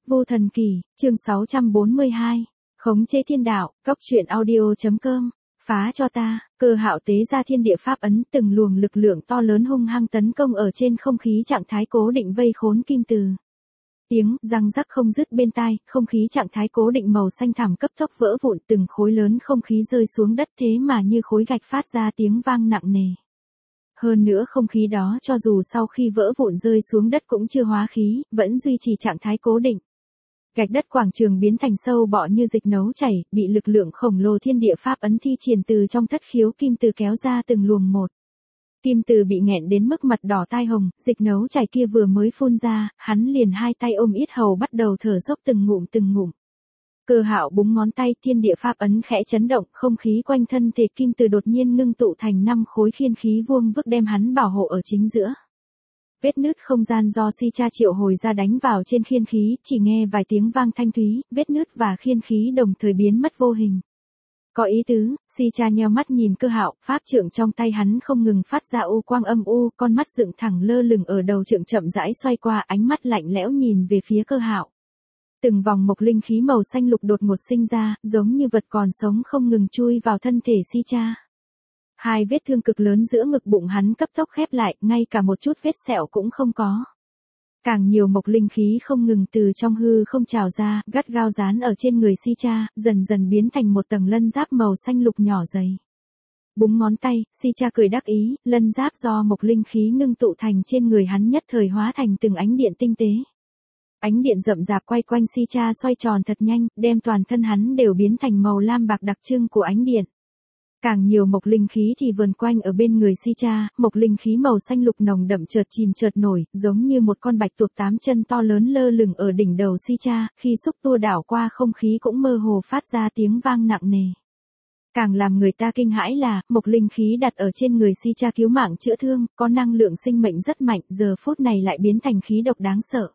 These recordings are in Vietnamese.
Vô Thần Kỳ, chương 642. Khống chế thiên đạo, góc truyện audio.com. Phá cho ta, Cơ Hạo tế ra thiên địa pháp ấn, từng luồng lực lượng to lớn hung hăng tấn công ở trên không khí trạng thái cố định vây khốn Kim Từ. Tiếng răng rắc không dứt bên tai, không khí trạng thái cố định màu xanh thẳm cấp tốc vỡ vụn, từng khối lớn không khí rơi xuống đất thế mà như khối gạch phát ra tiếng vang nặng nề. Hơn nữa không khí đó cho dù sau khi vỡ vụn rơi xuống đất cũng chưa hóa khí, vẫn duy trì trạng thái cố định. Gạch đất quảng trường biến thành sâu bọ như dịch nấu chảy, bị lực lượng khổng lồ thiên địa pháp ấn thi triển từ trong thất khiếu Kim Từ kéo ra từng luồng một. Kim Từ bị nghẹn đến mức mặt đỏ tai hồng, dịch nấu chảy kia vừa mới phun ra, hắn liền hai tay ôm yết hầu bắt đầu thở dốc từng ngụm từng ngụm. Cơ Hạo búng ngón tay, thiên địa pháp ấn khẽ chấn động, không khí quanh thân thể Kim Từ đột nhiên ngưng tụ thành 5 khối khiên khí vuông vức đem hắn bảo hộ ở chính giữa. Vết nứt không gian do Si Cha triệu hồi ra đánh vào trên khiên khí, chỉ nghe vài tiếng vang thanh thúy, vết nứt và khiên khí đồng thời biến mất vô hình. Có ý tứ, Si Cha nheo mắt nhìn Cơ Hạo, pháp trượng trong tay hắn không ngừng phát ra u quang âm u, con mắt dựng thẳng lơ lửng ở đầu trượng chậm rãi xoay qua, ánh mắt lạnh lẽo nhìn về phía Cơ Hạo. Từng vòng mộc linh khí màu xanh lục đột ngột sinh ra, giống như vật còn sống không ngừng chui vào thân thể Si Cha. Hai vết thương cực lớn giữa ngực bụng hắn cấp tốc khép lại, ngay cả một chút vết sẹo cũng không có. Càng nhiều mộc linh khí không ngừng từ trong hư không trào ra, gắt gao dán ở trên người Si Cha, dần dần biến thành một tầng lân giáp màu xanh lục nhỏ dày. Búng ngón tay, Si Cha cười đắc ý, lân giáp do mộc linh khí ngưng tụ thành trên người hắn nhất thời hóa thành từng ánh điện tinh tế. Ánh điện rậm rạp quay quanh Si Cha xoay tròn thật nhanh, đem toàn thân hắn đều biến thành màu lam bạc đặc trưng của ánh điện. Càng nhiều mộc linh khí thì vần quanh ở bên người Si Cha, mộc linh khí màu xanh lục nồng đậm chợt chìm chợt nổi, giống như một con bạch tuộc 8 chân to lớn lơ lửng ở đỉnh đầu Si Cha, khi xúc tua đảo qua không khí cũng mơ hồ phát ra tiếng vang nặng nề. Càng làm người ta kinh hãi là, mộc linh khí đặt ở trên người Si Cha cứu mạng chữa thương, có năng lượng sinh mệnh rất mạnh, giờ phút này lại biến thành khí độc đáng sợ.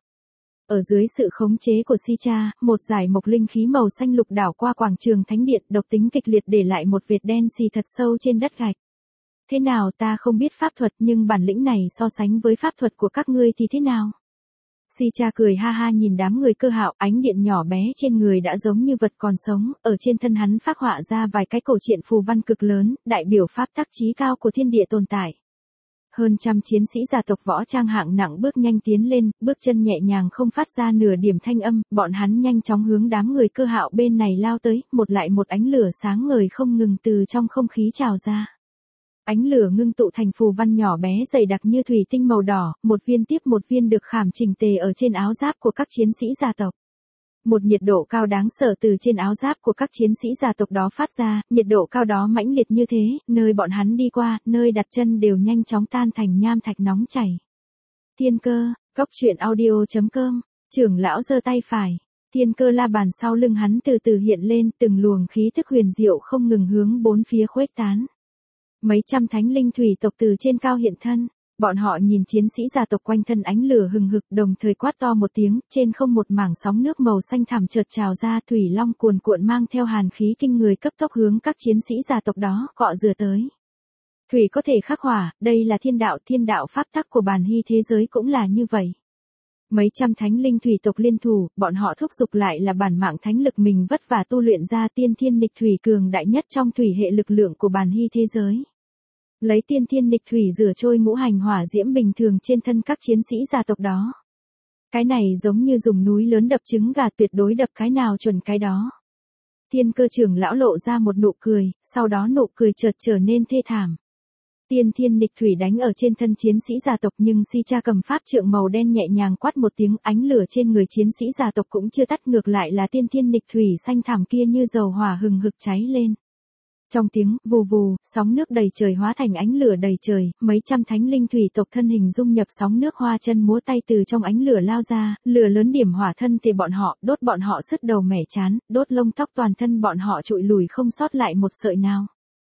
Ở dưới sự khống chế của Si Cha, một dải mộc linh khí màu xanh lục đảo qua quảng trường thánh điện, độc tính kịch liệt để lại một vệt đen xì thật sâu trên đất gạch. Thế nào ta không biết pháp thuật nhưng bản lĩnh này so sánh với pháp thuật của các ngươi thì thế nào? Si Cha cười ha ha nhìn đám người Cơ Hạo, ánh điện nhỏ bé trên người đã giống như vật còn sống, ở trên thân hắn phác họa ra vài cái cổ truyện phù văn cực lớn, đại biểu pháp tắc chí cao của thiên địa tồn tại. Hơn trăm chiến sĩ gia tộc võ trang hạng nặng bước nhanh tiến lên, bước chân nhẹ nhàng không phát ra nửa điểm thanh âm, bọn hắn nhanh chóng hướng đám người Cơ Hạo bên này lao tới, một lại một ánh lửa sáng ngời không ngừng từ trong không khí trào ra. Ánh lửa ngưng tụ thành phù văn nhỏ bé dày đặc như thủy tinh màu đỏ, một viên tiếp một viên được khảm chỉnh tề ở trên áo giáp của các chiến sĩ gia tộc. Một nhiệt độ cao đáng sợ từ trên áo giáp của các chiến sĩ gia tộc đó phát ra, nhiệt độ cao đó mãnh liệt như thế, nơi bọn hắn đi qua, nơi đặt chân đều nhanh chóng tan thành nham thạch nóng chảy. Thiên Cơ, góc truyện audio.com, trưởng lão giơ tay phải. Thiên Cơ la bàn sau lưng hắn từ từ hiện lên, từng luồng khí thức huyền diệu không ngừng hướng bốn phía khuếch tán. Mấy trăm thánh linh thủy tộc từ trên cao hiện thân. Bọn họ nhìn chiến sĩ gia tộc quanh thân ánh lửa hừng hực, đồng thời quát to một tiếng, trên không một mảng sóng nước màu xanh thẳm chợt trào ra, thủy long cuồn cuộn mang theo hàn khí kinh người cấp tốc hướng các chiến sĩ gia tộc đó cọ rửa tới. Thủy có thể khắc hỏa, đây là thiên đạo pháp tắc của bản hy thế giới cũng là như vậy. Mấy trăm thánh linh thủy tộc liên thủ, bọn họ thúc giục lại là bản mạng thánh lực mình vất vả tu luyện ra tiên thiên nghịch thủy cường đại nhất trong thủy hệ lực lượng của bản hy thế giới. Lấy tiên thiên nghịch thủy rửa trôi ngũ hành hỏa diễm bình thường trên thân các chiến sĩ gia tộc đó. Cái này giống như dùng núi lớn đập trứng gà, tuyệt đối đập cái nào chuẩn cái đó. Thiên Cơ trưởng lão lộ ra một nụ cười, sau đó nụ cười chợt trở nên thê thảm. Tiên thiên nghịch thủy đánh ở trên thân chiến sĩ gia tộc nhưng Si Cha cầm pháp trượng màu đen nhẹ nhàng quát một tiếng, ánh lửa trên người chiến sĩ gia tộc cũng chưa tắt, ngược lại là tiên thiên nghịch thủy xanh thẳm kia như dầu hỏa hừng hực cháy lên. Trong tiếng vù vù, sóng nước đầy trời hóa thành ánh lửa đầy trời, mấy trăm thánh linh thủy tộc thân hình dung nhập sóng nước hoa chân múa tay từ trong ánh lửa lao ra, lửa lớn điểm hỏa thân thể bọn họ, đốt bọn họ sứt đầu mẻ chán, đốt lông tóc toàn thân bọn họ trụi lùi không sót lại một sợi nào.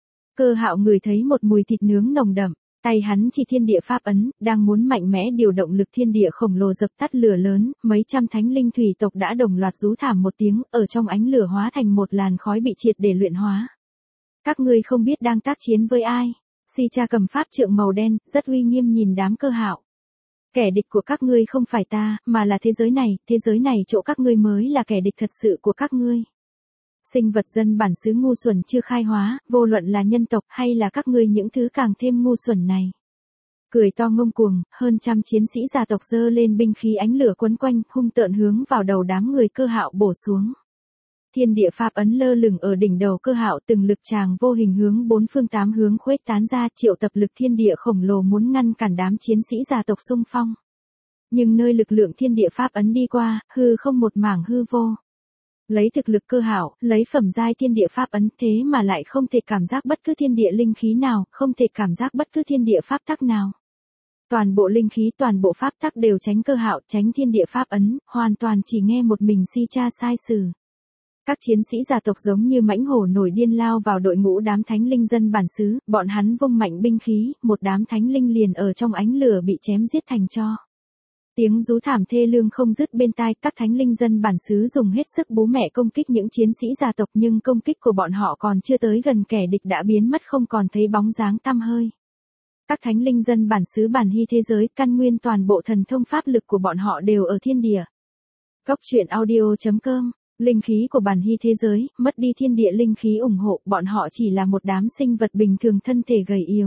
Cơ Hạo ngửi thấy một mùi thịt nướng nồng đậm, tay hắn chỉ thiên địa pháp ấn, đang muốn mạnh mẽ điều động lực thiên địa khổng lồ dập tắt lửa lớn, mấy trăm thánh linh thủy tộc đã đồng loạt rú thảm một tiếng, ở trong ánh lửa hóa thành một làn khói bị triệt để luyện hóa. Các ngươi không biết đang tác chiến với ai. Si Cha cầm pháp trượng màu đen, rất uy nghiêm nhìn đám Cơ Hạo. Kẻ địch của các ngươi không phải ta, mà là thế giới này chỗ các ngươi mới là kẻ địch thật sự của các ngươi. Sinh vật dân bản xứ ngu xuẩn chưa khai hóa, vô luận là nhân tộc hay là các ngươi những thứ càng thêm ngu xuẩn này. Cười to ngông cuồng, hơn trăm chiến sĩ gia tộc giơ lên binh khí ánh lửa quấn quanh, hung tợn hướng vào đầu đám người Cơ Hạo bổ xuống. Thiên địa pháp ấn lơ lửng ở đỉnh đầu Cơ Hạo, từng lực tràng vô hình hướng bốn phương tám hướng khuếch tán ra, triệu tập lực thiên địa khổng lồ muốn ngăn cản đám chiến sĩ gia tộc xung phong. Nhưng nơi lực lượng thiên địa pháp ấn đi qua, hư không một mảng hư vô. Lấy thực lực Cơ Hạo, lấy phẩm giai thiên địa pháp ấn, thế mà lại không thể cảm giác bất cứ thiên địa linh khí nào, không thể cảm giác bất cứ thiên địa pháp tắc nào. Toàn bộ linh khí, toàn bộ pháp tắc đều tránh Cơ Hạo, tránh thiên địa pháp ấn, hoàn toàn chỉ nghe một mình Si Cha sai sử. Các chiến sĩ gia tộc giống như mãnh hổ nổi điên lao vào đội ngũ đám thánh linh dân bản xứ, bọn hắn vung mạnh binh khí, một đám thánh linh liền ở trong ánh lửa bị chém giết thành tro. Tiếng rú thảm thê lương không dứt bên tai, các thánh linh dân bản xứ dùng hết sức bố mẹ công kích những chiến sĩ gia tộc, nhưng công kích của bọn họ còn chưa tới gần kẻ địch đã biến mất không còn thấy bóng dáng tăm hơi. Các thánh linh dân bản xứ bản hy thế giới, căn nguyên toàn bộ thần thông pháp lực của bọn họ đều ở thiên địa. Góc truyện audio.com. Linh khí của bản hy thế giới, mất đi thiên địa linh khí ủng hộ, bọn họ chỉ là một đám sinh vật bình thường thân thể gầy yếu.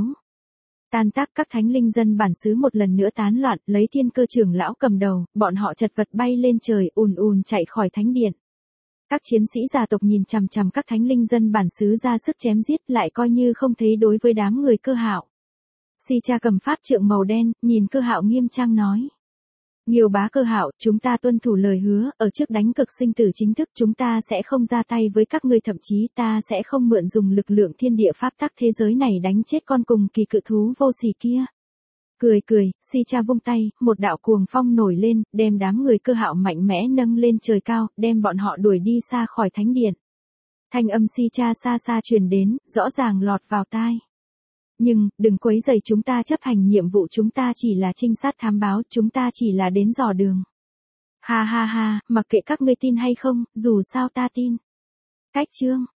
Tan tác, các thánh linh dân bản xứ một lần nữa tán loạn, lấy Thiên Cơ trưởng lão cầm đầu, bọn họ chật vật bay lên trời, ùn ùn chạy khỏi thánh điện. Các chiến sĩ gia tộc nhìn chằm chằm các thánh linh dân bản xứ ra sức chém giết, lại coi như không thấy đối với đám người Cơ Hạo. Si Cha cầm pháp trượng màu đen, nhìn Cơ Hạo nghiêm trang nói. Nghiêu bá Cơ Hạo, chúng ta tuân thủ lời hứa, ở trước đánh cực sinh tử chính thức chúng ta sẽ không ra tay với các ngươi, thậm chí ta sẽ không mượn dùng lực lượng thiên địa pháp tắc thế giới này đánh chết con cùng kỳ cự thú vô sỉ kia. Cười cười, Si Cha vung tay, một đạo cuồng phong nổi lên, đem đám người Cơ Hạo mạnh mẽ nâng lên trời cao, đem bọn họ đuổi đi xa khỏi thánh điện. Thanh âm Si Cha xa xa truyền đến, rõ ràng lọt vào tai. Nhưng, đừng quấy rầy chúng ta chấp hành nhiệm vụ, chúng ta chỉ là trinh sát thám báo, chúng ta chỉ là đến dò đường. Ha ha ha, mặc kệ các ngươi tin hay không, dù sao ta tin. Cách chương.